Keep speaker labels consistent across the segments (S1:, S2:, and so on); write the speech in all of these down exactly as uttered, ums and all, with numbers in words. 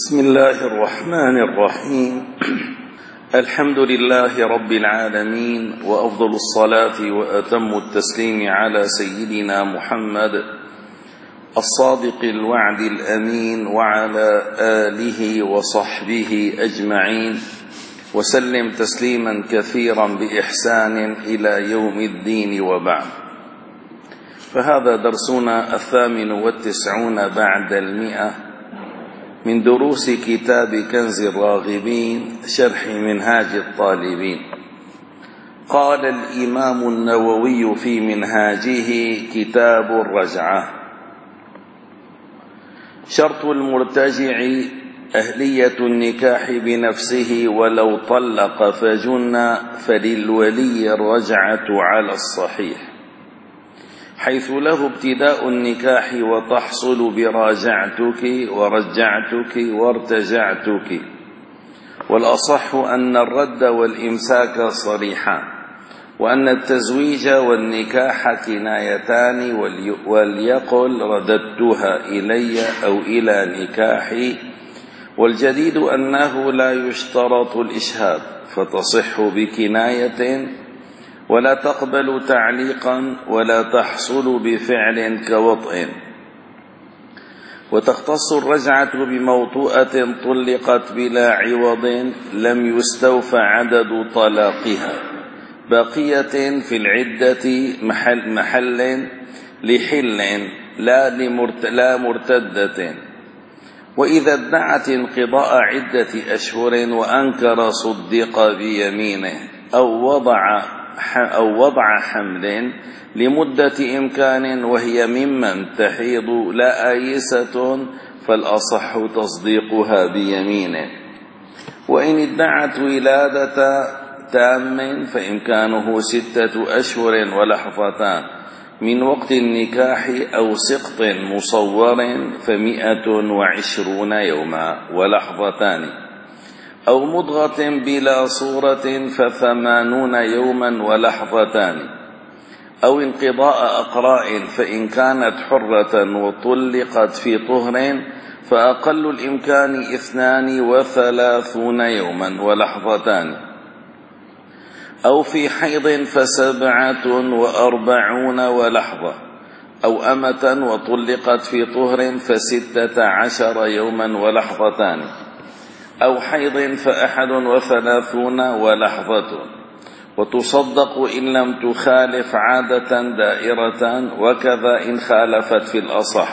S1: بسم الله الرحمن الرحيم. الحمد لله رب العالمين، وأفضل الصلاة وأتم التسليم على سيدنا محمد الصادق الوعد الأمين وعلى آله وصحبه أجمعين، وسلم تسليما كثيرا بإحسان إلى يوم الدين، وبعد. فهذا درسنا الثامن والتسعون بعد المئة من دروس كتاب كنز الراغبين شرح منهاج الطالبين. قال الإمام النووي في منهاجه كتاب الرجعة: شرط المرتجع أهلية النكاح بنفسه، ولو طلق فجن فللولي الرجعة على الصحيح، حيث له ابتداء النكاح وتحصل براجعتك ورجعتك وارتجعتك. والأصح أن الرد والإمساك صريحان، وأن التزويج والنكاح كنايتان، وليقل رددتها إلي أو إلى نكاحي. والجديد أنه لا يشترط الإشهاد، فتصح بكناية ولا تقبل تعليقا، ولا تحصل بفعل كوطئ. وتختص الرجعة بموطوءة طلقت بلا عوض لم يستوفى عدد طلاقها، باقية في العدة محل, محل لحل لا, لمرت لا مرتدة. وإذا ادعت انقضاء عدة أشهر وأنكر صدق بيمينه، أو وضع أو وضع حمل لمدة إمكان وهي ممن تحيض لا آيسة، فالأصح تصديقها بيمينه. وإن ادعت ولادة تام فإمكانه ستة أشهر ولحظتان من وقت النكاح، أو سقط مصور فمئة وعشرون يوما ولحظتان، أو مضغة بلا صورة فثمانون يوما ولحظتان، أو انقضاء أقراء فإن كانت حرة وطلقت في طهر فأقل الإمكان اثنان وثلاثون يوما ولحظتان، أو في حيض فسبعة وأربعون ولحظة، أو أمة وطلقت في طهر فستة عشر يوما ولحظتان، أو حيض فأحد وثلاثون ولحظة. وتصدق إن لم تخالف عادة دائرة، وكذا إن خالفت في الأصح.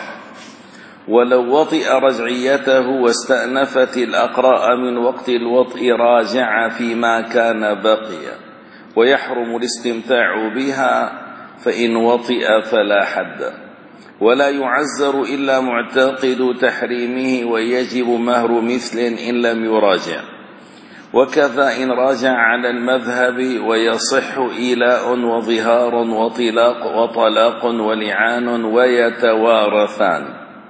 S1: ولو وطئ رجعيته واستأنفت الأقراء من وقت الوطئ راجع فيما كان بقيا، ويحرم الاستمتاع بها، فإن وطئ فلا حد. ولا يعزر إلا معتقد تحريمه، ويجب مهر مثل إن لم يراجع. وكذا إن راجع على المذهب، ويصح إيلاء وظهار وطلاق وطلاق ولعان ويتوارثان.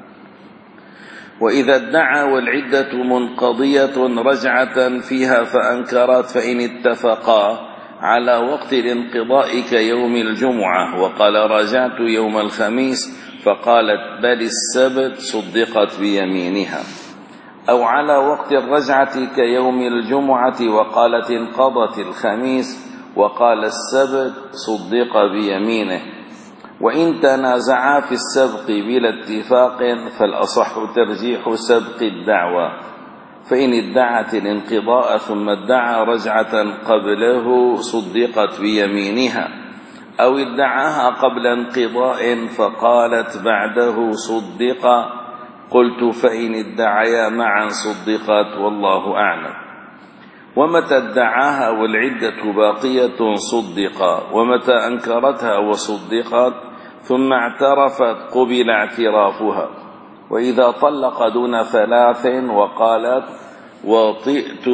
S1: وإذا ادعى والعدة منقضية رجعة فيها فأنكرت، فإن اتفقا على وقت الانقضاء كيوم الجمعة وقال راجعت يوم الخميس، فقالت بل السبت، صدقت بيمينها. أو على وقت الرجعة كيوم الجمعة وقالت انقضت الخميس، وقال السبت، صدق بيمينه. وإن تنازعا في السبق بلا اتفاق، فالأصح ترجيح سبق الدعوى. فإن ادعت الانقضاء ثم ادعى رجعة قبله، صدقت بيمينها. أو ادعاها قبل انقضاء فقالت بعده صدق، قلت فإن ادعيا معا صدقت، والله أعلم. ومتى ادعاها والعدة باقية صدقا، ومتى أنكرتها وصدقت ثم اعترفت قبل اعترافها. وإذا طلق دون ثلاث وقالت وطئت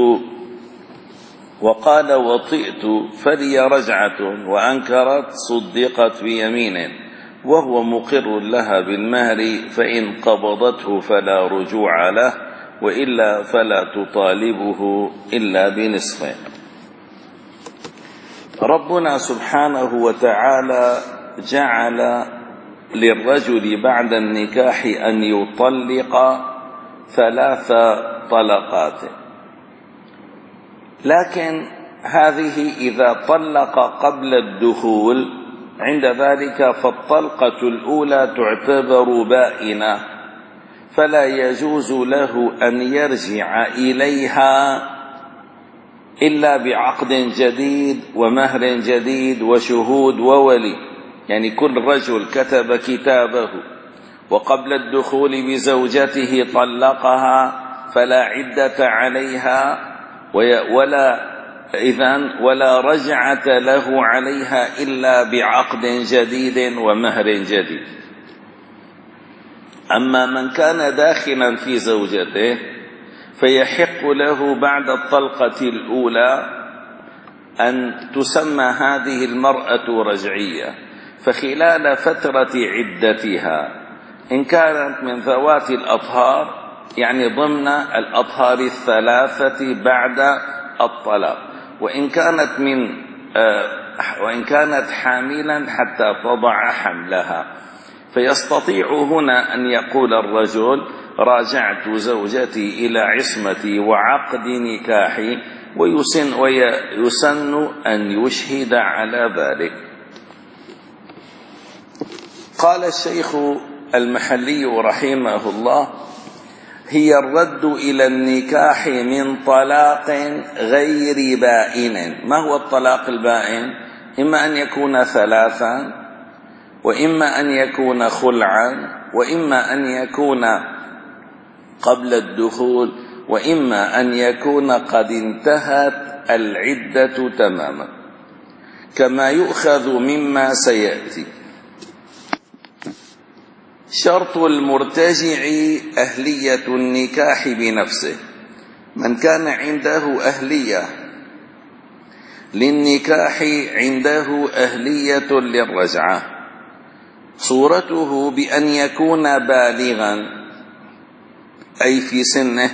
S1: وقال وطئت فلي رجعة وأنكرت، صدقت بيمين، وهو مقر لها بالمهر، فإن قبضته فلا رجوع له، وإلا فلا تطالبه إلا بنصفه. ربنا سبحانه وتعالى جعل للرجل بعد النكاح أن يطلق ثلاث طلقات. لكن هذه إذا طلق قبل الدخول، عند ذلك فالطلقة الأولى تعتبر بائنة، فلا يجوز له أن يرجع إليها إلا بعقد جديد ومهر جديد وشهود وولي. يعني كل رجل كتب كتابه وقبل الدخول بزوجته طلقها فلا عدة عليها ولا إذن ولا رجعة له عليها إلا بعقد جديد ومهر جديد. أما من كان داخلا في زوجته فيحق له بعد الطلقة الأولى أن تسمى هذه المرأة رجعية، فخلال فترة عدتها إن كانت من ذوات الأطهار، يعني ضمن الأطهار الثلاثة بعد الطلاق، وإن كانت من وإن كانت حاملا حتى تضع حملها، فيستطيع هنا أن يقول الرجل: راجعت زوجتي إلى عصمتي وعقد نكاحي، ويسن, ويسن أن يشهد على ذلك. قال الشيخ المحلي رحمه الله: هي الرد إلى النكاح من طلاق غير بائن. ما هو الطلاق البائن؟ إما أن يكون ثلاثا، وإما أن يكون خلعا، وإما أن يكون قبل الدخول، وإما أن يكون قد انتهت العدة تماما، كما يؤخذ مما سيأتي. شرط المرتجع أهلية النكاح بنفسه. من كان عنده أهلية للنكاح عنده أهلية للرجعة، صورته بأن يكون بالغا أي في سنه،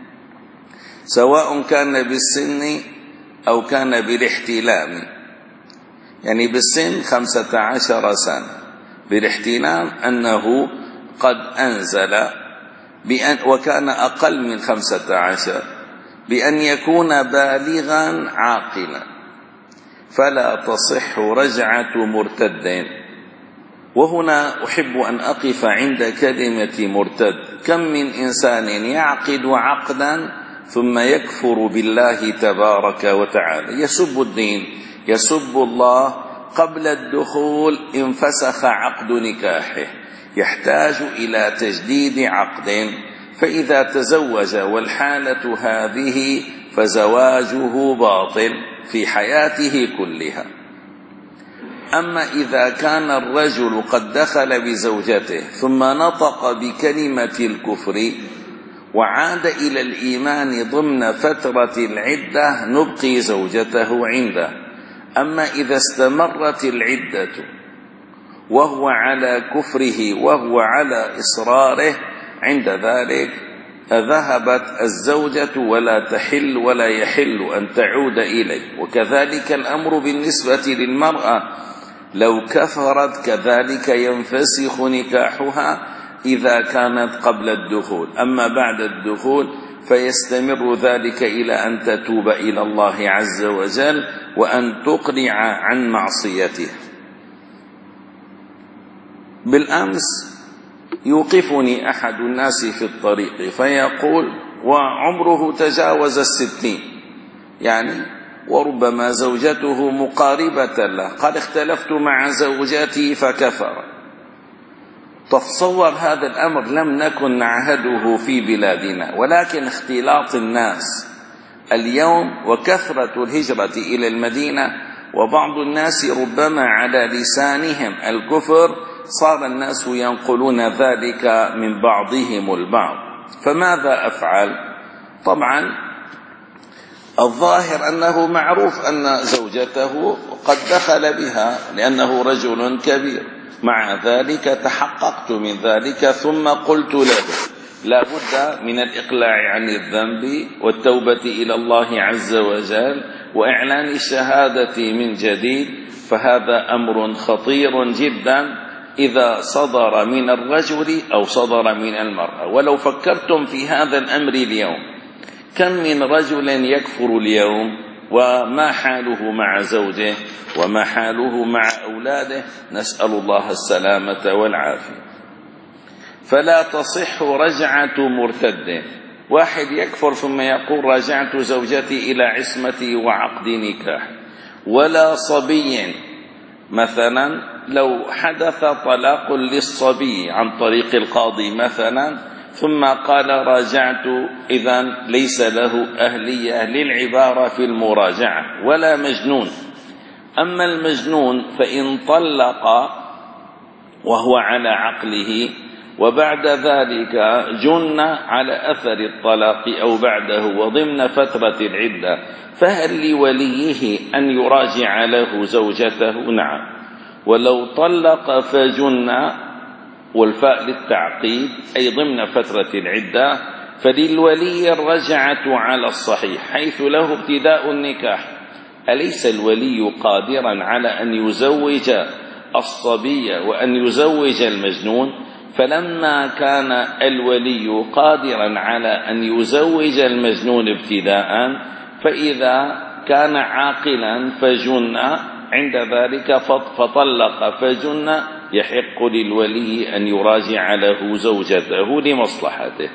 S1: سواء كان بالسن أو كان بالاحتلام. يعني بالسن خمسة عشر سنة، بالاحتلام أنه قد أنزل بأن وكان أقل من خمسة عشر، بأن يكون بالغا عاقلا، فلا تصح رجعة مرتد. وهنا أحب أن أقف عند كلمة مرتد. كم من إنسان يعقد عقدا ثم يكفر بالله تبارك وتعالى، يسب الدين، يسب الله، قبل الدخول انفسخ عقد نكاحه، يحتاج إلى تجديد عقد، فإذا تزوج والحالة هذه فزواجه باطل في حياته كلها. أما إذا كان الرجل قد دخل بزوجته ثم نطق بكلمة الكفر وعاد إلى الإيمان ضمن فترة العدة، نبقي زوجته عنده. أما إذا استمرت العدة وهو على كفره وهو على إصراره، عند ذلك ذهبت الزوجة ولا تحل ولا يحل أن تعود إليه. وكذلك الأمر بالنسبة للمرأة، لو كفرت كذلك ينفسخ نكاحها إذا كانت قبل الدخول. أما بعد الدخول فيستمر ذلك إلى أن تتوب إلى الله عز وجل وأن تقلع عن معصيته. بالأمس يوقفني أحد الناس في الطريق فيقول، وعمره تجاوز الستين يعني، وربما زوجته مقاربة له، قد اختلفت مع زوجتي فكفر. تصور هذا الأمر لم نكن نعهده في بلادنا، ولكن اختلاط الناس اليوم وكثرة الهجرة إلى المدينة، وبعض الناس ربما على لسانهم الكفر، صار الناس ينقلون ذلك من بعضهم البعض. فماذا أفعل؟ طبعا الظاهر أنه معروف أن زوجته قد دخل بها لأنه رجل كبير، مع ذلك تحققت من ذلك ثم قلت له لا بد من الإقلاع عن الذنب والتوبة إلى الله عز وجل وإعلان الشهادة من جديد، فهذا أمر خطير جدا إذا صدر من الرجل أو صدر من المرأة. ولو فكرتم في هذا الأمر اليوم، كم من رجل يكفر اليوم وما حاله مع زوجه وما حاله مع أولاده، نسأل الله السلامة والعافية. فلا تصح رجعة مرتد. واحد يكفر ثم يقول رجعت زوجتي إلى عصمتي وعقد نكاح. ولا صبي، مثلا لو حدث طلاق للصبي عن طريق القاضي مثلا ثم قال راجعت، إذن ليس له أهلية للعبارة في المراجعة. ولا مجنون. أما المجنون فإن طلق وهو على عقله وبعد ذلك جن على أثر الطلاق أو بعده وضمن فترة العدة، فهل لوليه أن يراجع له زوجته؟ نعم. ولو طلق فجن، والفاء للتعقيد، أي ضمن فترة العدة، فللولي الرجعة على الصحيح حيث له ابتداء النكاح. أليس الولي قادرا على أن يزوج الصبي وأن يزوج المجنون؟ فلما كان الولي قادرا على أن يزوج المجنون ابتداء، فإذا كان عاقلا فجن عند ذلك فطلق فجن، يحق للولي أن يراجع له زوجته لمصلحته،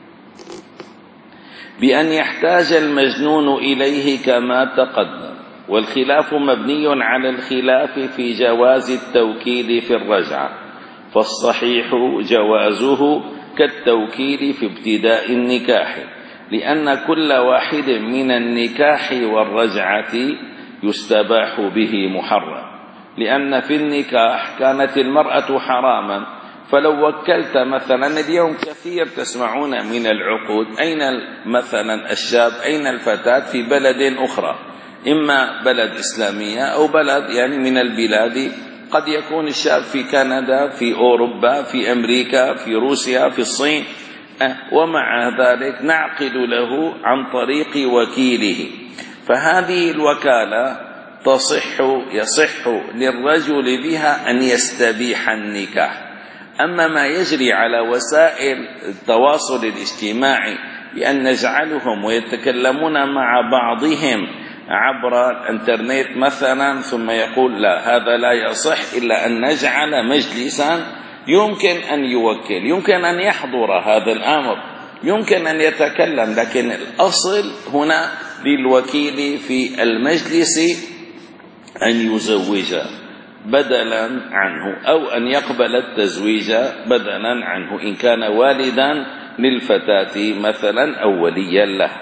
S1: بأن يحتاج المجنون إليه كما تقدم. والخلاف مبني على الخلاف في جواز التوكيد في الرجعة، فالصحيح جوازه كالتوكيد في ابتداء النكاح، لأن كل واحد من النكاح والرجعة يستباح به محرم. لأن في النكاح كانت المرأة حراما، فلو وكلت مثلا اليوم كثير تسمعون من العقود، أين مثلا الشاب، أين الفتاة في بلد أخرى، إما بلد إسلامية أو بلد يعني من البلاد، قد يكون الشاب في كندا، في أوروبا، في أمريكا، في روسيا، في الصين، ومع ذلك نعقد له عن طريق وكيله. فهذه الوكالة تصح يصح للرجل بها أن يستبيح النكاح. أما ما يجري على وسائل التواصل الاجتماعي بأن نجعلهم ويتكلمون مع بعضهم عبر الانترنت مثلا، ثم يقول لا هذا لا يصح إلا أن نجعل مجلسا يمكن أن يوكل، يمكن أن يحضر هذا الأمر، يمكن أن يتكلم، لكن الأصل هنا للوكيل في المجلس أن يزوج بدلا عنه أو أن يقبل التزويج بدلا عنه إن كان والدا للفتاة مثلا أو وليا له.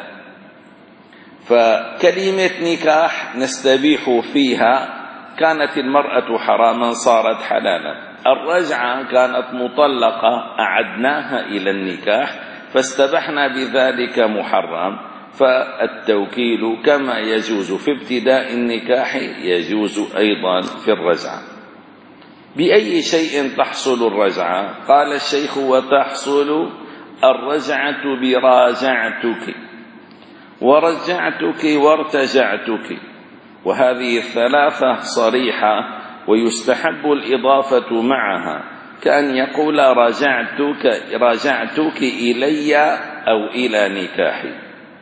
S1: فكلمة نكاح نستبيح فيها، كانت المرأة حراما صارت حلالا. الرجعة كانت مطلقة أعدناها إلى النكاح فاستبحنا بذلك محرم. فالتوكيل كما يجوز في ابتداء النكاح يجوز أيضا في الرجعة. بأي شيء تحصل الرجعة؟ قال الشيخ وتحصل الرجعة براجعتك ورجعتك وارتجعتك، وهذه الثلاثة صريحة ويستحب الإضافة معها، كأن يقول راجعتك راجعتك إلي أو إلى نكاحي.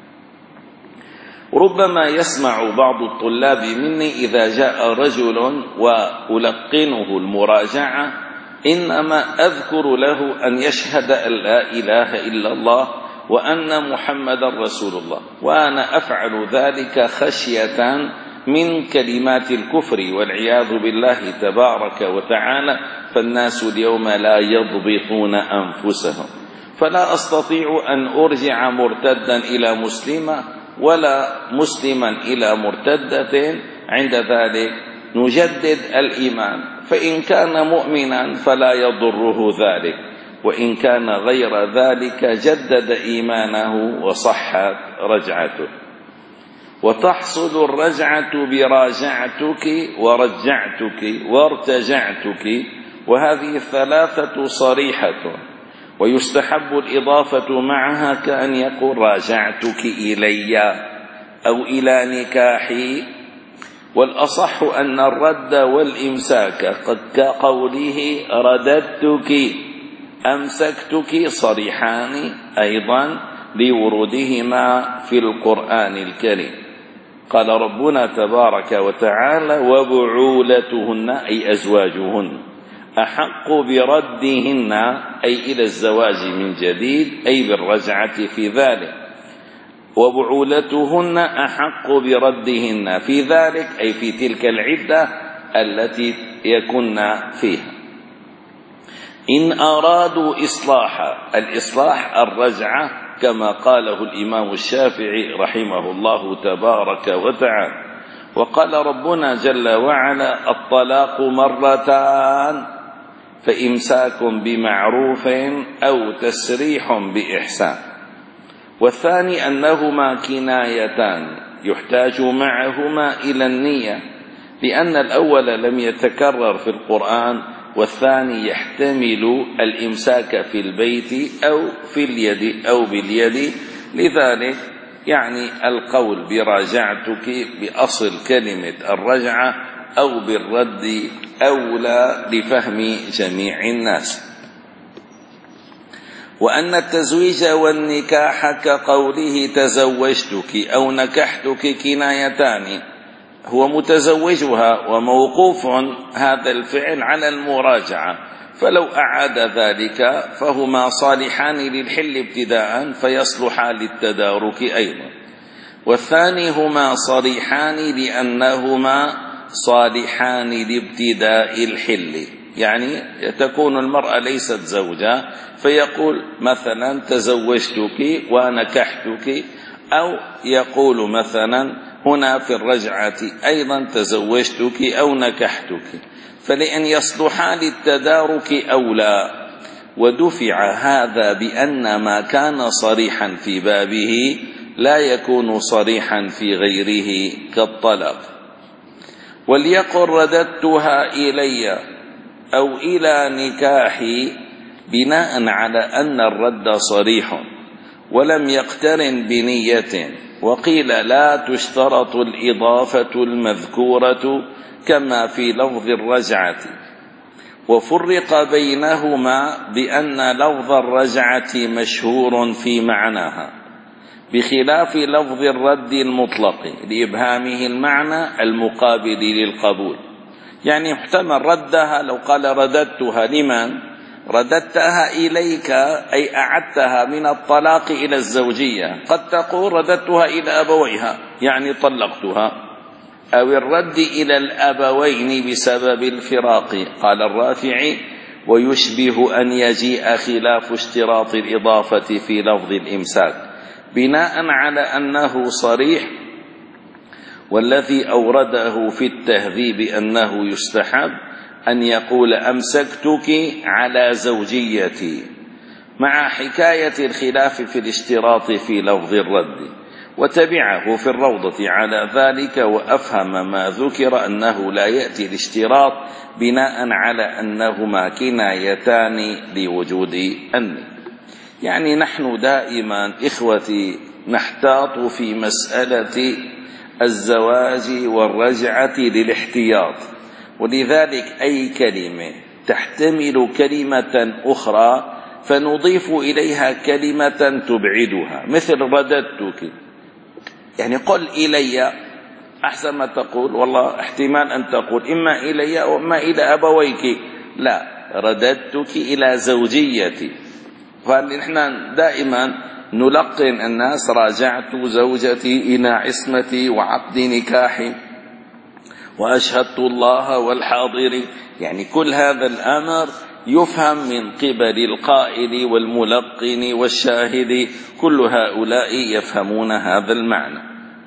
S1: ربما يسمع بعض الطلاب مني إذا جاء رجل وألقنه المراجعة إنما أذكر له أن يشهد أن لا إله إلا الله وأن محمد رسول الله، وأنا أفعل ذلك خشية من كلمات الكفر والعياذ بالله تبارك وتعالى. فالناس اليوم لا يضبطون أنفسهم، فلا أستطيع أن أرجع مرتدا إلى مسلمة ولا مسلما إلى مرتدة. عند ذلك نجدد الإيمان، فإن كان مؤمنا فلا يضره ذلك، وإن كان غير ذلك جدد إيمانه وصحت رجعته. وتحصل الرجعة براجعتك ورجعتك وارتجعتك، وهذه الثلاثة صريحة ويستحب الإضافة معها، كأن يقول راجعتك إلي أو إلى نكاحي والأصح أن الرد والإمساك كقوله رددتك أمسكتك صريحان أيضا لورودهما في القرآن الكريم. قال ربنا تبارك وتعالى وبعولتهن أي أزواجهن أحق بردهن أي إلى الزواج من جديد أي بالرجعة في ذلك، وبعولتهن أحق بردهن في ذلك أي في تلك العدة التي يكن فيها. إن أرادوا إصلاحا، الإصلاح الرجعة كما قاله الإمام الشافعي رحمه الله تبارك وتعالى. وقال ربنا جل وعلا الطلاق مرتان فإمساك بمعروف أو تسريح بإحسان. والثاني أنهما كنايتان يحتاج معهما إلى النية، لأن الأول لم يتكرر في القرآن، والثاني يحتمل الإمساك في البيت أو في اليد أو باليد. لذلك يعني القول براجعتك بأصل كلمة الرجعة أو بالرد أولى لفهم جميع الناس. وأن التزويج والنكاح كقوله تزوجتك أو نكحتك كنايتان، هو متزوجها وموقوف هذا الفعل على المراجعة، فلو أعاد ذلك فهما صالحان للحل ابتداء فيصلحان للتدارك أيضا. والثاني هما صريحان لأنهما صالحان لابتداء الحل، يعني تكون المرأة ليست زوجة فيقول مثلا تزوجتك ونكحتك، أو يقول مثلا هنا في الرجعة أيضا تزوجتك أو نكحتك، فلأن يصلحا للتدارك أولى. ودفع هذا بأن ما كان صريحا في بابه لا يكون صريحا في غيره كالطلاق. وليقل رددتها إلي أو إلى نكاحي بناء على أن الرد صريح ولم يقترن بنية. وقيل لا تشترط الإضافة المذكورة كما في لفظ الرجعة، وفرق بينهما بأن لفظ الرجعة مشهور في معناها بخلاف لفظ الرد المطلق لإبهامه المعنى المقابل للقبول. يعني محتمل ردها لو قال رددتها لمن؟ رددتها إليك أي أعدتها من الطلاق إلى الزوجية، قد تقول رددتها إلى أبويها يعني طلقتها، أو الرد إلى الأبوين بسبب الفراق. قال الرافعي ويشبه أن يجيء خلاف اشتراط الإضافة في لفظ الإمساك بناء على أنه صريح، والذي أورده في التهذيب أنه يستحب أن يقول أمسكتك على زوجيتي، مع حكاية الخلاف في الاشتراط في لفظ الرد. وتبعه في الروضة على ذلك، وأفهم ما ذكر أنه لا يأتي الاشتراط بناء على أنهما كنايتان لوجود النية. يعني نحن دائما إخوتي نحتاط في مسألة الزواج والرجعة للاحتياط، ولذلك أي كلمة تحتمل كلمة أخرى فنضيف إليها كلمة تبعدها، مثل رددتك، يعني قل إلي أحسن ما تقول والله احتمال أن تقول إما إلي أو إما إلى أبويك، لا رددتك إلى زوجيتي. فنحن دائما نلقن الناس راجعت زوجتي إلى عصمتي وعقد نكاحي وأشهدت الله والحاضر، يعني كل هذا الأمر يفهم من قبل القائل والملقن والشاهد، كل هؤلاء يفهمون هذا المعنى.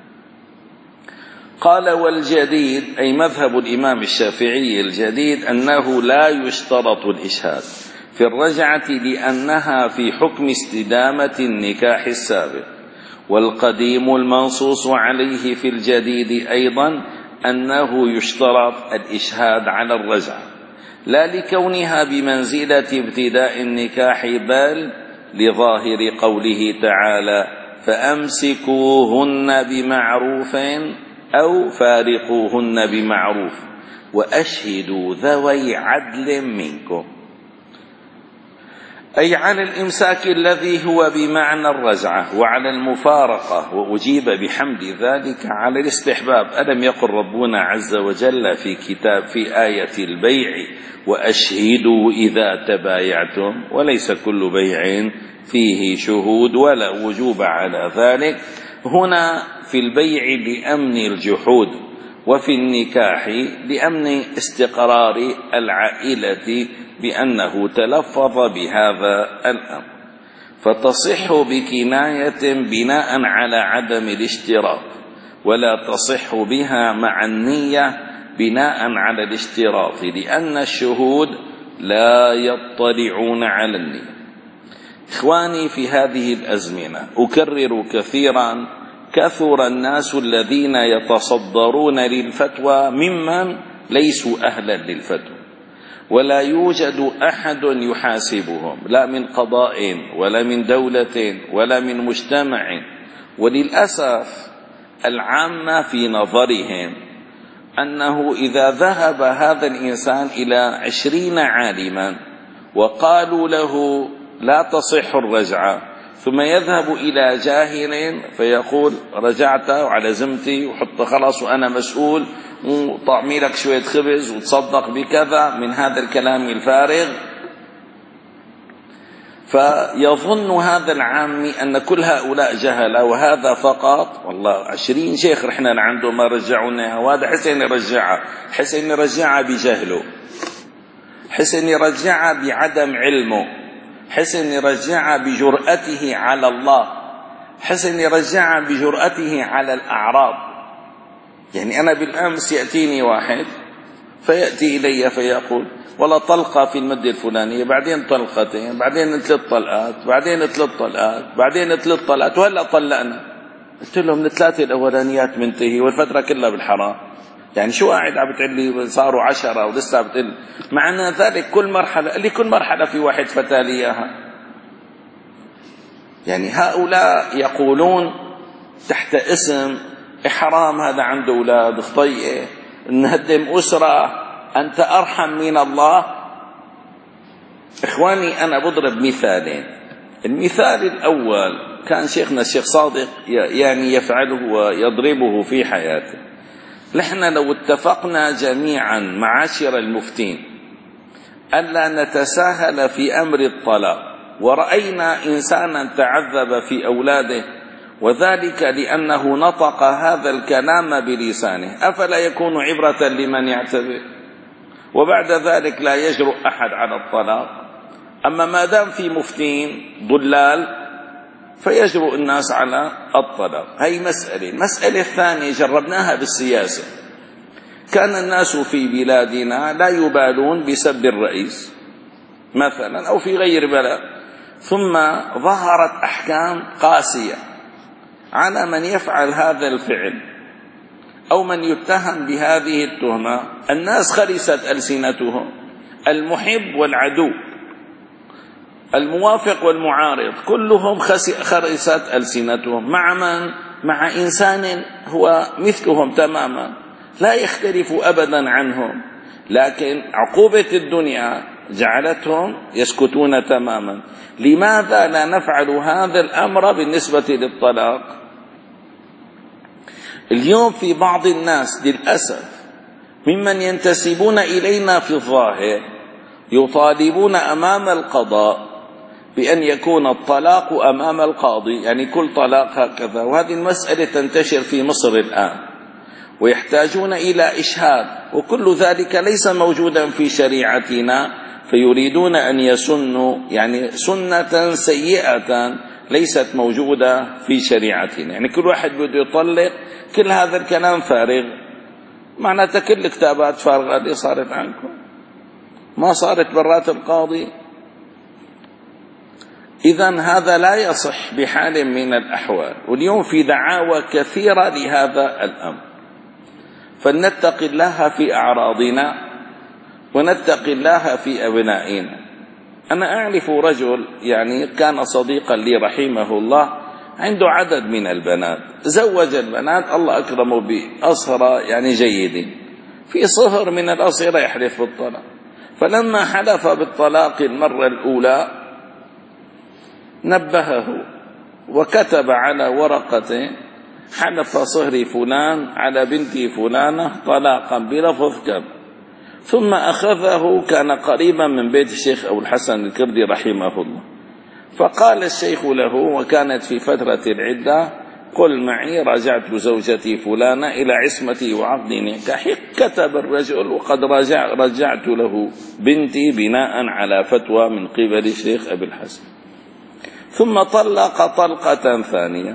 S1: قال والجديد أي مذهب الإمام الشافعي الجديد أنه لا يشترط الإشهاد في الرجعة لأنها في حكم استدامة النكاح السابق. والقديم المنصوص عليه في الجديد أيضا أنه يشترط الإشهاد على الرجعة، لا لكونها بمنزلة ابتداء النكاح، بل لظاهر قوله تعالى فأمسكوهن بمعروف أو فارقوهن بمعروف وأشهدوا ذوي عدل منكم، أي على الإمساك الذي هو بمعنى الرجعة، وعلى المفارقة، وأجيب بحمد ذلك على الاستحباب. ألم يقل ربنا عز وجل في كتاب في آية البيع وأشهدوا إذا تبايعتم، وليس كل بيع فيه شهود ولا وجوب على ذلك. هنا في البيع لأمن الجحود، وفي النكاح لأمن استقرار العائلة بأنه تلفظ بهذا الأمر، فتصح بكناية بناء على عدم الاشتراط، ولا تصح بها مع النية بناء على الاشتراط، لأن الشهود لا يطلعون على النية. إخواني، في هذه الأزمنة أكرر كثيرا كثر الناس الذين يتصدرون للفتوى ممن ليسوا أهلا للفتوى، ولا يوجد أحد يحاسبهم، لا من قضاء ولا من دولة ولا من مجتمع. وللأسف العامة في نظرهم أنه إذا ذهب هذا الإنسان إلى عشرين عالما وقالوا له لا تصح الرجعة، ثم يذهب إلى جاهل فيقول رجعت وعلى زمتي وحط خلاص وأنا مسؤول وطعمي لك شوية خبز وتصدق بكذا، من هذا الكلام الفارغ. فيظن هذا العامي أن كل هؤلاء جهلة، وهذا فقط والله عشرين شيخ رحنا عنده ما رجعونا، وهذا حسن يرجعها، حسن يرجعها بجهله، حسن يرجعها بعدم علمه، حسن يرجعها بجرأته على الله، حسن يرجعها بجرأته على الأعراض. يعني أنا بالأمس يأتيني واحد فيأتي إلي فيقول والله طلقة في المدة الفلانية، بعدين طلقتين، بعدين ثلاث طلقات، بعدين ثلاث طلقات، بعدين ثلاث طلقات، وهلا طلقنا. قلت له من الثلاثة الأولانيات منتهي والفترة كلها بالحرام. يعني شو قاعد عم بتقول لي صاروا عشرة ولسه بتقول؟ معنى ذلك كل مرحلة اللي كل مرحلة في واحد فتى لي إياها. يعني هؤلاء يقولون تحت اسم إحرام هذا عنده أولاد خطيئة، نهدم أسرة، أنت أرحم من الله. إخواني، أنا بضرب مثالين. المثال الأول كان شيخنا الشيخ صادق يعني يفعله ويضربه في حياته. نحن لو اتفقنا جميعا معاشر المفتين ألا نتساهل في أمر الطلاق، ورأينا إنسانا تعذب في أولاده وذلك لأنه نطق هذا الكلام بلسانه، أفلا يكون عبرة لمن يعتبر؟ وبعد ذلك لا يجرؤ أحد على الطلاق. أما ما دام في مفتين ضلال فيجرؤ الناس على الطلاق. هي مسألة. المسألة الثانية جربناها بالسياسة. كان الناس في بلادنا لا يبالون بسب الرئيس مثلا أو في غير بلد، ثم ظهرت أحكام قاسية على من يفعل هذا الفعل أو من يتهم بهذه التهمة. الناس خرست ألسنتهم، المحب والعدو، الموافق والمعارض، كلهم خرست ألسنتهم. مع من؟ مع إنسان هو مثلهم تماما، لا يختلف أبدا عنهم، لكن عقوبة الدنيا جعلتهم يسكتون تماما. لماذا لا نفعل هذا الأمر بالنسبة للطلاق؟ اليوم في بعض الناس للأسف ممن ينتسبون إلينا في الظاهر يطالبون أمام القضاء بأن يكون الطلاق أمام القاضي، يعني كل طلاق هكذا. وهذه المسألة تنتشر في مصر الآن، ويحتاجون إلى إشهاد، وكل ذلك ليس موجودا في شريعتنا، فيريدون أن يسنوا يعني سنة سيئة ليست موجودة في شريعتنا. يعني كل واحد بده يطلق، كل هذا الكلام فارغ. معناته كل كتابات فارغة اللي صارت عنكم ما صارت برات القاضي. إذن هذا لا يصح بحال من الأحوال. واليوم في دعاوى كثيرة لهذا الأمر، فلنتق الله في أعراضنا ونتق الله في أبنائنا. أنا أعرف رجل يعني كان صديقا لي رحمه الله، عنده عدد من البنات، زوج البنات، الله أكرمه بأصهر يعني جيدين، في صهر من الأصهر يحلف بالطلاق. فلما حلف بالطلاق المرة الأولى نبهه وكتب على ورقة: حلف صهري فلان على بنتي فلانة طلاقا بلفظ كذا. ثم أخذه، كان قريبا من بيت الشيخ أبو الحسن الكردي رحمه الله، فقال الشيخ له وكانت في فترة العدة: قل معي راجعت زوجتي فلانة إلى عصمتي وعقد نكاحي. كتب الرجل: وقد رجع رجعت له بنتي بناء على فتوى من قبل الشيخ أبي الحسن. ثم طلق طلقة ثانية.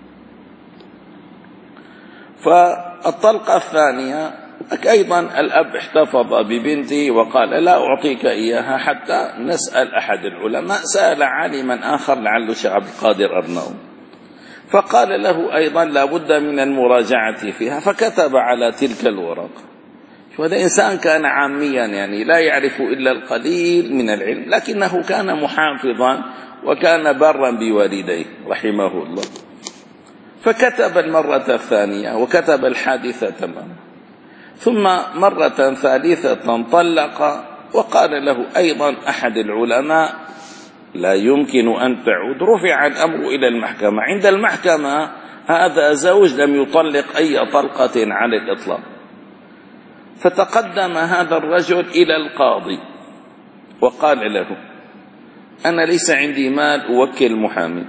S1: فالطلقة الثانية أيضا الأب احتفظ ببنتي وقال: لا أعطيك إياها حتى نسأل أحد العلماء. سأل عالما آخر لعله شيخ عبد القادر أرناؤوط، فقال له أيضا: لا بد من المراجعة فيها. فكتب على تلك الورقة. وهذا إنسان كان عاميا، يعني لا يعرف إلا القليل من العلم، لكنه كان محافظا وكان برا بوالديه رحمه الله. فكتب المرة الثانية وكتب الحادثة تماما. ثم مرة ثالثة طلق، وقال له أيضا أحد العلماء: لا يمكن أن تعود. رفع الأمر إلى المحكمة. عند المحكمة هذا زوج لم يطلق أي طلقة على الإطلاق. فتقدم هذا الرجل إلى القاضي وقال له: أنا ليس عندي مال أوكل محامي،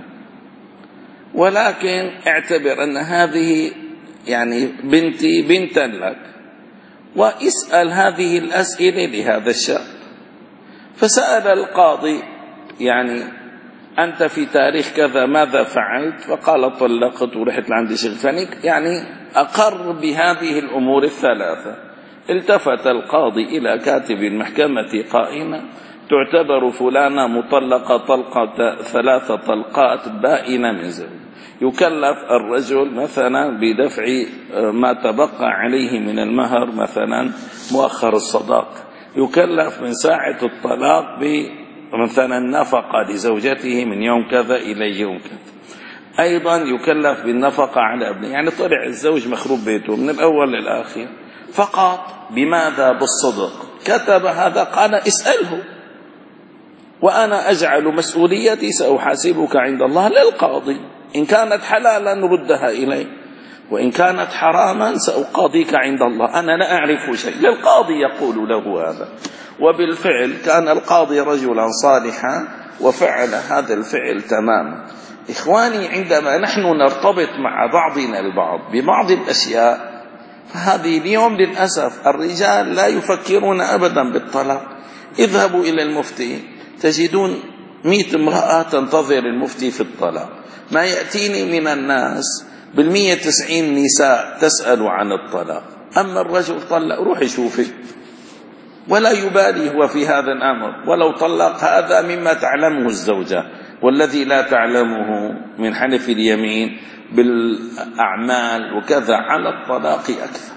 S1: ولكن اعتبر أن هذه يعني بنتي بنتا لك، واسأل هذه الأسئلة لهذا الشاب. فسأل القاضي: يعني أنت في تاريخ كذا ماذا فعلت؟ فقال: طلقت ورحت لعند شيخ فلان، يعني أقر بهذه الأمور الثلاثة. التفت القاضي إلى كاتب المحكمة قائلا: تعتبر فلانة مطلقة طلقة ثلاث طلقات بائنة من زوج. يكلف الرجل مثلا بدفع ما تبقى عليه من المهر، مثلا مؤخر الصداق. يكلف من ساعة الطلاق بمثلا نفقة لزوجته من يوم كذا إلى يوم كذا. أيضا يكلف بالنفقة على ابنه، يعني طلع الزوج مخروب بيته من الأول للآخر. فقط بماذا؟ بالصدق. كتب هذا، قال: اسأله وأنا أجعل مسؤوليتي سأحاسبك عند الله للقاضي. إن كانت حلالا ردها إلي، وإن كانت حراما سأقاضيك عند الله، أنا لا أعرف شيء. للقاضي يقول له هذا. وبالفعل كان القاضي رجلا صالحا وفعل هذا الفعل تماما. إخواني، عندما نحن نرتبط مع بعضنا البعض ببعض الأشياء، فهذه اليوم للأسف الرجال لا يفكرون أبدا بالطلاق. اذهبوا إلى المفتي تجدون مئة امرأة تنتظر المفتي في الطلاق. ما يأتيني من الناس بالمية تسعين نساء تسأل عن الطلاق. أما الرجل طلق، روح شوفي، ولا يبالي هو في هذا الأمر. ولو طلق هذا مما تعلمه الزوجة، والذي لا تعلمه من حلف اليمين بالأعمال وكذا على الطلاق أكثر.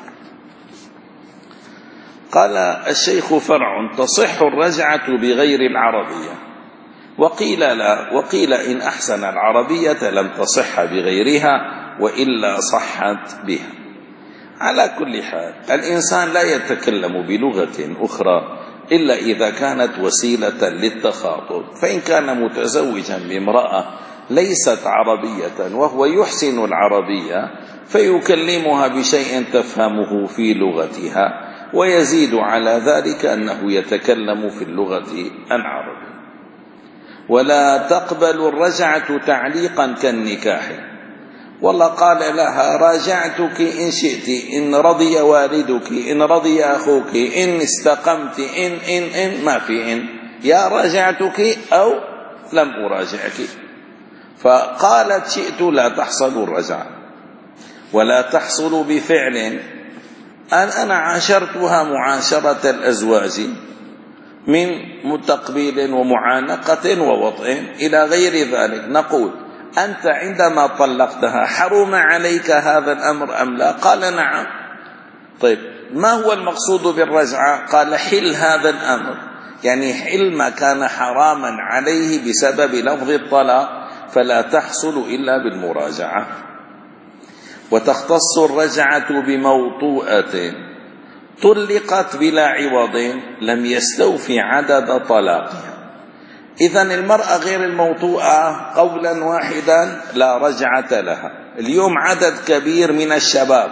S1: قال الشيخ: فرع: تصح الرجعة بغير العربية. وقيل لا، وقيل إن أحسن العربية لم تصح بغيرها، وإلا صحت بها. على كل حال الإنسان لا يتكلم بلغة أخرى إلا إذا كانت وسيلة للتخاطب. فإن كان متزوجا بامرأة ليست عربية وهو يحسن العربية، فيكلمها بشيء تفهمه في لغتها، ويزيد على ذلك أنه يتكلم في اللغة العربية. ولا تقبل الرجعة تعليقا كالنكاح. والله قال لها: راجعتك إن شئت، إن رضي والدك، إن رضي أخوك، إن استقمت، إن إن إن ما في إن، يا راجعتك أو لم أراجعك. فقالت: شئت لا تحصل الرجعة، ولا تحصل بفعل. أن أنا عاشرتها معاشرة الأزواج من متقبيل ومعانقة ووطئ إلى غير ذلك. نقول: أنت عندما طلقتها حرم عليك هذا الأمر أم لا؟ قال: نعم. طيب، ما هو المقصود بالرجعة؟ قال: حل هذا الأمر، يعني حل ما كان حراما عليه بسبب لفظ الطلاق، فلا تحصل إلا بالمراجعة. وتختص الرجعة بموطوءة طلقت بلا عوض لم يستوفي عدد طلاقها. إذن المرأة غير الموطوءة قولا واحدا لا رجعة لها. اليوم عدد كبير من الشباب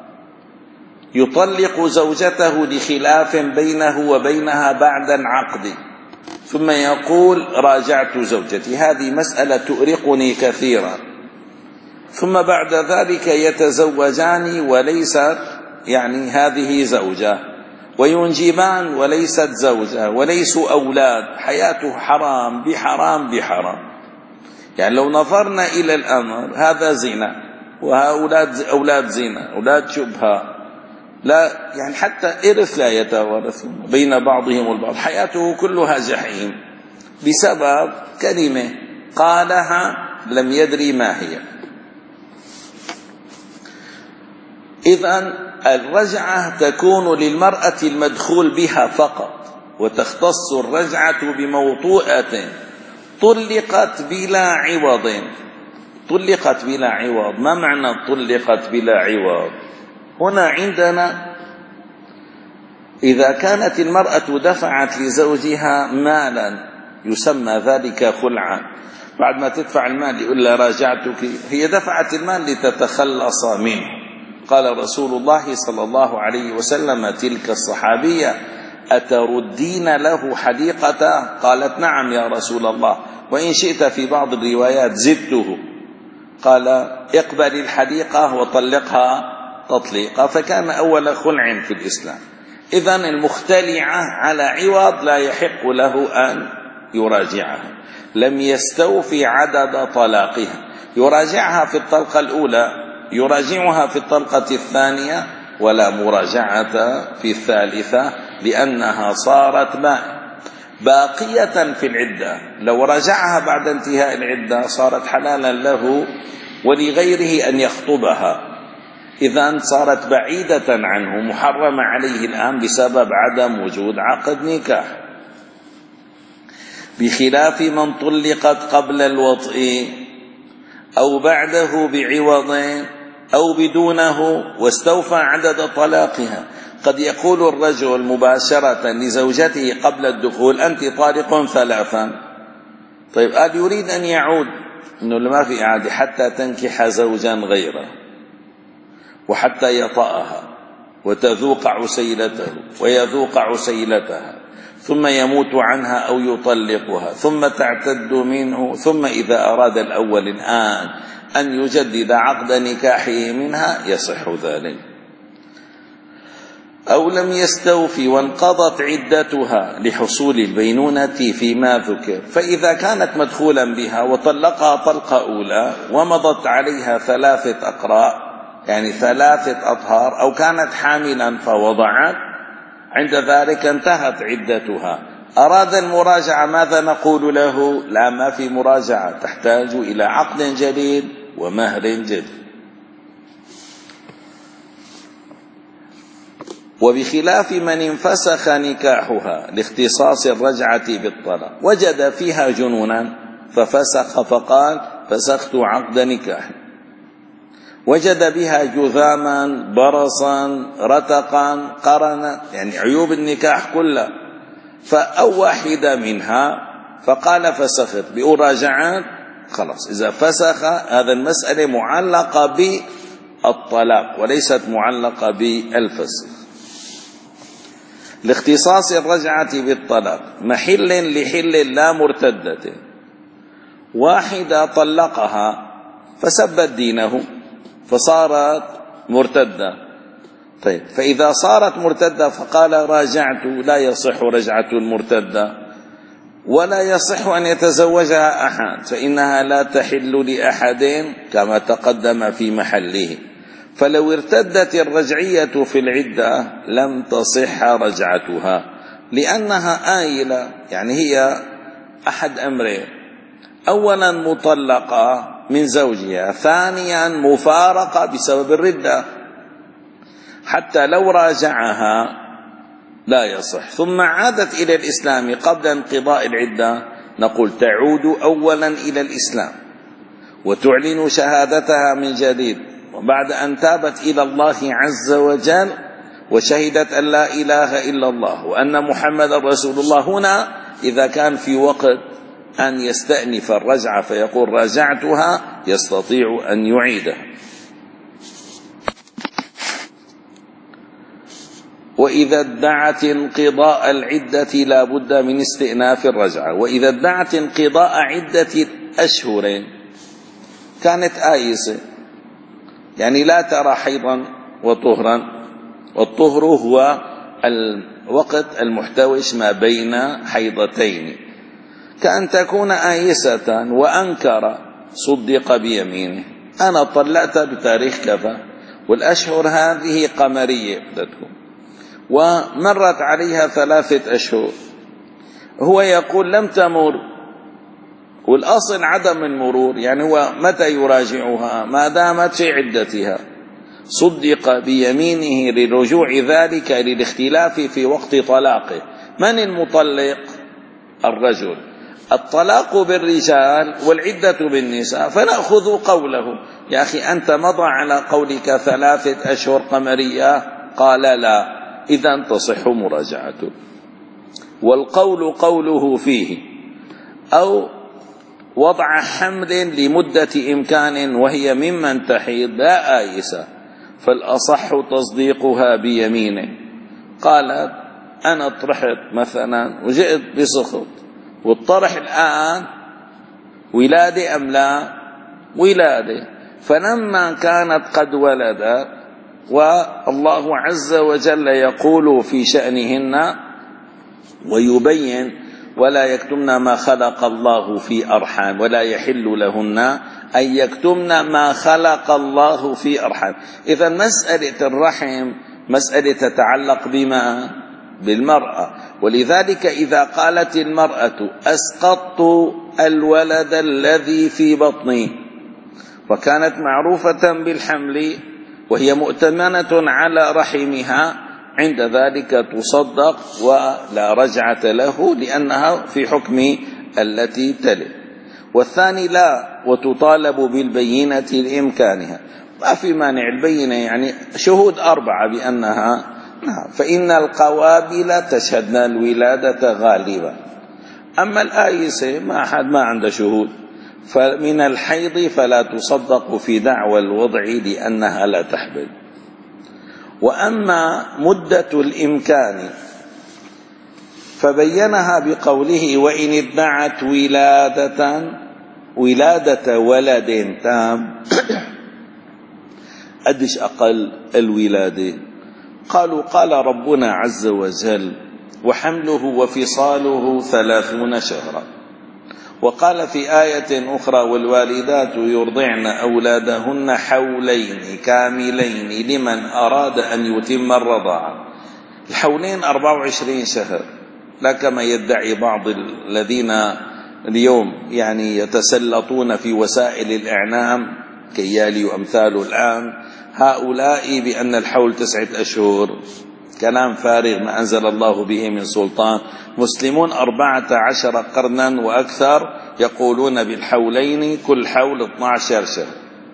S1: يطلق زوجته لخلاف بينه وبينها بعد العقد، ثم يقول راجعت زوجتي. هذه مسألة تؤرقني كثيرا. ثم بعد ذلك يتزوجان وليست يعني هذه زوجة، وينجبان وليست زوجة، وليسوا أولاد. حياته حرام بحرام بحرام. يعني لو نظرنا إلى الأمر هذا زنا، وهؤلاء أولاد زنا، أولاد شبهة، لا يعني حتى إرث لا يتوارثون بين بعضهم البعض. حياته كلها جحيم بسبب كلمة قالها لم يدري ما هي. إذن الرجعة تكون للمرأة المدخول بها فقط، وتختص الرجعة بموطوءة طلقت بلا عوض. طلقت بلا عوض، ما معنى طلقت بلا عوض؟ هنا عندنا إذا كانت المرأة دفعت لزوجها مالا يسمى ذلك خلعا، بعد ما تدفع المال يقول لها راجعتك، هي دفعت المال لتتخلص منه. قال رسول الله صلى الله عليه وسلم تلك الصحابية أتردين له حديقته؟ قالت نعم يا رسول الله، وإن شئت في بعض الروايات زدته. قال اقبل الحديقة وطلقها تطليقا، فكان أول خلع في الإسلام. إذن المختلعة على عوض لا يحق له أن يراجعها، لم يستوفي عدد طلاقها. يراجعها في الطلقة الأولى، يراجعها في الطلقة الثانية، ولا مراجعة في الثالثة لأنها صارت باقية في العدة. لو راجعها بعد انتهاء العدة صارت حلالا له ولغيره أن يخطبها، إذن صارت بعيدة عنه، محرمة عليه الآن بسبب عدم وجود عقد نكاح. بخلاف من طلقت قبل الوطء أو بعده بعوض أو بدونه واستوفى عدد طلاقها. قد يقول الرجل مباشرة لزوجته قبل الدخول أنت طالق ثلاثا، طيب قال يريد أن يعود، إنه ما في إعادة حتى تنكح زوجا غيره، وحتى يطأها وتذوق عسيلته ويذوق عسيلتها، ثم يموت عنها أو يطلقها، ثم تعتد منه، ثم إذا أراد الأول الآن أن يجدد عقد نكاحه منها يصح ذلك. أو لم يستوفي وانقضت عدتها لحصول البينونة فيما ذكر. فإذا كانت مدخولا بها وطلقها طلقة أولى ومضت عليها ثلاثة أقراء يعني ثلاثة أطهار، أو كانت حاملا فوضعت، عند ذلك انتهت عدتها. أراد المراجعة، ماذا نقول له؟ لا، ما في مراجعة، تحتاج إلى عقد جديد ومهر جديد. وبخلاف من انفسخ نكاحها لاختصاص الرجعة بالطلاق، وجد فيها جنونا ففسخ فقال فسخت عقد نكاح، وجد بها جذاما برصا رتقا قرنا، يعني عيوب النكاح كلها، فأو واحدة منها فقال فسخت بأراجعات، خلاص. إذا فسخ هذا المسألة معلقة بالطلاق وليست معلقة بالفسخ. لاختصاص الرجعة بالطلاق محل لحل لا مرتدة. واحدة طلقها فسبت دينه فصارت مرتدة، طيب فإذا صارت مرتدة فقال راجعت، لا يصح رجعة المرتدة، ولا يصح أن يتزوجها أحد، فإنها لا تحل لأحد كما تقدم في محله. فلو ارتدت الرجعية في العدة لم تصح رجعتها، لأنها آيلة، يعني هي أحد أمرين: أولا مطلقة من زوجها، ثانيا مفارقة بسبب الردة، حتى لو راجعها لا يصح. ثم عادت إلى الإسلام قبل انقضاء العدة، نقول تعود أولا إلى الإسلام، وتعلن شهادتها من جديد، وبعد أن تابت إلى الله عز وجل وشهدت أن لا إله إلا الله وأن محمد رسول الله، هنا إذا كان في وقت أن يستأنف الرجعة فيقول راجعتها يستطيع أن يعيدها. وإذا ادعت انقضاء العدة لا بد من استئناف الرجعة. وإذا ادعت انقضاء عدة أشهر كانت آيسة، يعني لا ترى حيضا وطهرا، والطهر هو الوقت المحتوش ما بين حيضتين، كأن تكون آيسة وأنكر صدق بيمينه، أنا طلعت بتاريخ كذا والأشهر هذه قمرية بدتكم، ومرت عليها ثلاثة أشهر، هو يقول لم تمر، والأصل عدم المرور، يعني هو متى يراجعها ما دامت في عدتها، صدق بيمينه لرجوع ذلك للاختلاف في وقت طلاقه. من المطلق؟ الرجل. الطلاق بالرجال والعدة بالنساء، فنأخذ قوله يا أخي أنت مضى على قولك ثلاثة أشهر قمرية، قال لا، إذن تصح مراجعته. والقول قوله فيه أو وضع حمل لمدة إمكان وهي ممن تحيض لا آيسة، فالأصح تصديقها بيمينه. قالت أنا طرحت مثلا وجئت بسخط، والطرح الآن ولادة أم لا؟ ولادة. فلما كانت قد ولدت والله عز وجل يقول في شأنهن ويبين ولا يكتمن ما خلق الله في أرحام، ولا يحل لهن أن يكتمن ما خلق الله في أرحام. إذا مسألة الرحم مسألة تتعلق بما بالمرأة، ولذلك إذا قالت المرأة أسقطت الولد الذي في بطني وكانت معروفة بالحمل وهي مؤتمنة على رحمها، عند ذلك تصدق ولا رجعة له لأنها في حكم التي تلي. والثاني لا، وتطالب بالبينة لإمكانها، ما في مانع البينة، يعني شهود أربعة بأنها نعم، فإن القوابل تشهدن الولادة غالبا. أما الآيسة ما أحد ما عنده شهود، فمن الحيض فلا تصدق في دعوى الوضع لأنها لا تحبل. وأما مدة الإمكان فبينها بقوله وإن ادعت ولادة ولادة ولد تام. أدش أقل الولادة؟ قالوا قال ربنا عز وجل وحمله وفصاله ثلاثون شهرا، وقال في آية أخرى والوالدات يرضعن أولادهن حولين كاملين لمن أراد أن يتم الرضاعة. الحولين أربعة وعشرين شهر، لا كما يدعي بعض الذين اليوم يعني يتسلطون في وسائل الإعلام كيالي وأمثال الآن، هؤلاء بأن الحول تسعة أشهر، كلام فارغ ما أنزل الله به من سلطان. مسلمون أربعة عشر قرنا وأكثر يقولون بالحولين، كل حول اثني عشر شهر.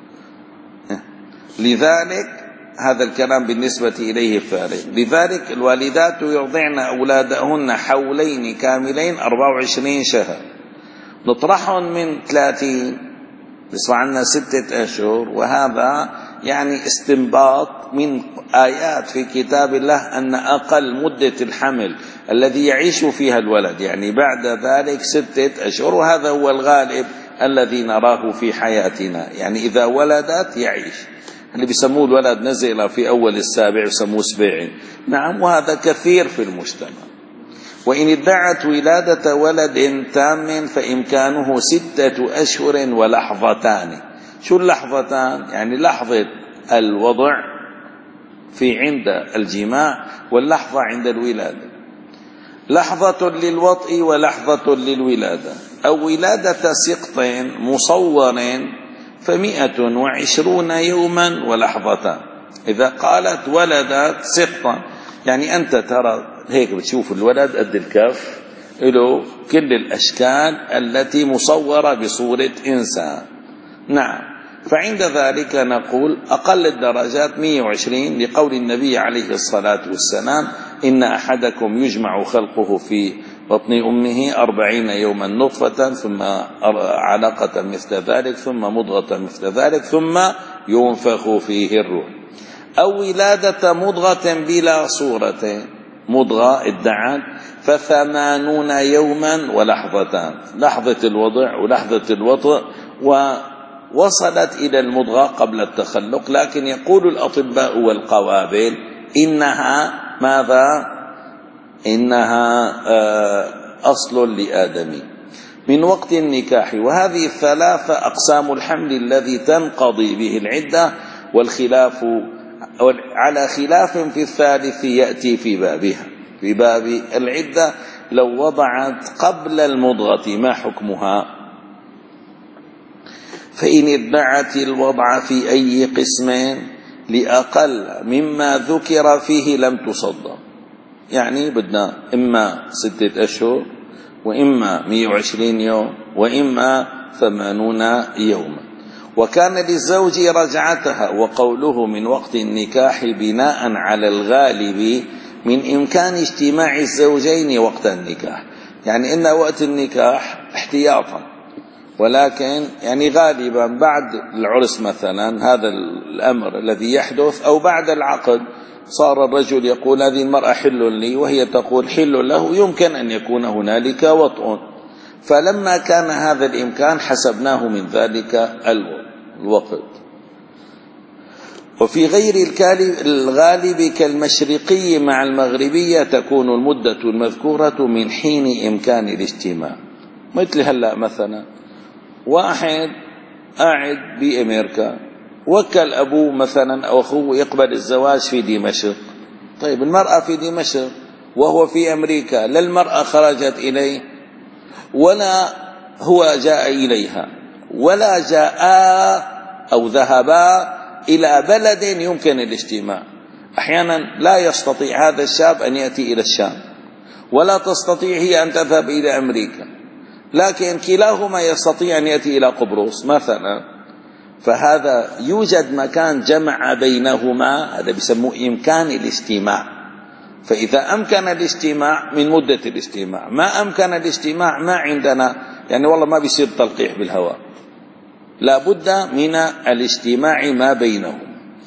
S1: لذلك هذا الكلام بالنسبة إليه فارغ. لذلك الوالدات يرضعن أولادهن حولين كاملين أربعة وعشرين شهر، نطرحهم من ثلاثين يصبح عنا ستة أشهر، وهذا يعني استنباط من آيات في كتاب الله أن أقل مدة الحمل الذي يعيش فيها الولد يعني بعد ذلك ستة أشهر، وهذا هو الغالب الذي نراه في حياتنا، يعني إذا ولدت يعيش. اللي بيسموه الولد نزل في أول السابع يسموه سبيعين، نعم، وهذا كثير في المجتمع. وإن ادعت ولادة ولد تام فإمكانه ستة أشهر ولحظتان. شو اللحظتان؟ يعني لحظة الوضع في عند الجماع واللحظة عند الولادة. لحظة للوطء ولحظة للولادة. أو ولادة سقط مصور فمئة وعشرون يوما ولحظتان. إذا قالت ولدت سقطا يعني أنت ترى هيك بتشوف الولد قد الكف له كل الأشكال التي مصورة بصورة إنسان، نعم. فعند ذلك نقول أقل الدرجات مئة وعشرين لقول النبي عليه الصلاة والسلام: إن أحدكم يجمع خلقه في بطن أمه أربعين يوما نطفة ثم علقة مثل ذلك ثم مضغة مثل ذلك ثم ينفخ فيه الروح. أو ولادة مضغة بلا صورة، مضغة ادعت فثمانون يوما ولحظتان، لحظة الوضع ولحظة الوطء، ووصلت إلى المضغة قبل التخلق. لكن يقول الأطباء والقوابل إنها ماذا؟ إنها أصل لآدم من وقت النكاح. وهذه الثلاثة أقسام الحمل الذي تنقضي به العدة، والخلاف على خلاف في الثالث يأتي في بابها، في باب العدة. لو وضعت قبل المضغة ما حكمها؟ فإن ادعت الوضع في أي قسم لأقل مما ذكر فيه لم تصدق. يعني بدنا إما ستة أشهر، وإما مئة وعشرين يوم، وإما ثمانون يوما. وكان للزوج رجعتها، وقوله من وقت النكاح بناء على الغالب من إمكان اجتماع الزوجين وقت النكاح، يعني إن وقت النكاح احتياطا، ولكن يعني غالبا بعد العرس مثلا هذا الأمر الذي يحدث، أو بعد العقد صار الرجل يقول هذه المرأة حل لي، وهي تقول حل له، يمكن أن يكون هنالك وطء. فلما كان هذا الإمكان حسبناه من ذلك الوقت. وفي غير الغالب كالمشرقي مع المغربية تكون المدة المذكورة من حين إمكان الاجتماع. مثل هلأ مثلا واحد قاعد بأمريكا، وكل أبوه مثلا أو أخوه يقبل الزواج في دمشق. طيب المرأة في دمشق وهو في أمريكا، لا المرأة خرجت إليه ولا هو جاء إليها، ولا جاء أو ذهبا إلى بلد يمكن الاجتماع. أحيانا لا يستطيع هذا الشاب أن يأتي إلى الشام، ولا تستطيع هي أن تذهب إلى أمريكا، لكن كلاهما يستطيع أن يأتي إلى قبرص مثلا. فهذا يوجد مكان جمع بينهما، هذا بيسموه إمكان الاجتماع. فإذا أمكن الاجتماع من مدة الاجتماع، ما أمكن الاجتماع ما عندنا، يعني والله ما بيصير تلقيح بالهواء، لا بد من الاجتماع ما بينهم.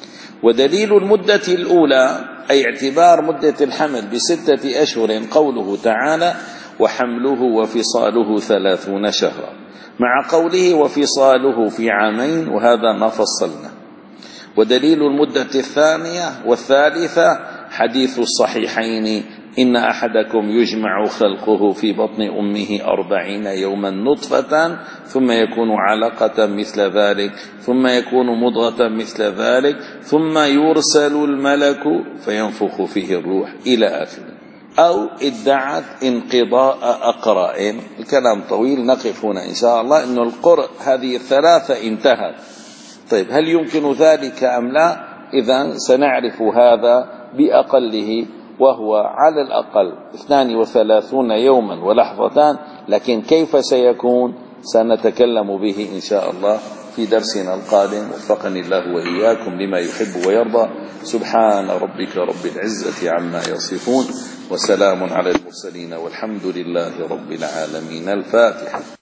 S1: ودليل المدة الأولى أي اعتبار مدة الحمل بستة أشهر قوله تعالى: وحمله وفصاله ثلاثون شهرا، مع قوله وفصاله في عامين، وهذا ما فصلنا. ودليل المدة الثانية والثالثة حديث الصحيحين: إن أحدكم يجمع خلقه في بطن أمه أربعين يوما نطفة ثم يكون علقة مثل ذلك ثم يكون مضغة مثل ذلك ثم يرسل الملك فينفخ فيه الروح إلى آخره. أو ادعت انقضاء أقراء. الكلام طويل، نقف هنا إن شاء الله. إنه القرء هذه الثلاثة انتهت. طيب هل يمكن ذلك أم لا؟ إذن سنعرف هذا بأقله، وهو على الأقل اثنان وثلاثون يوما ولحظتان. لكن كيف سيكون سنتكلم به إن شاء الله في درسنا القادم. وفقني الله وإياكم لما يحب ويرضى. سبحان ربك رب العزة عما يصفون، وسلام على المرسلين، والحمد لله رب العالمين. الفاتحة.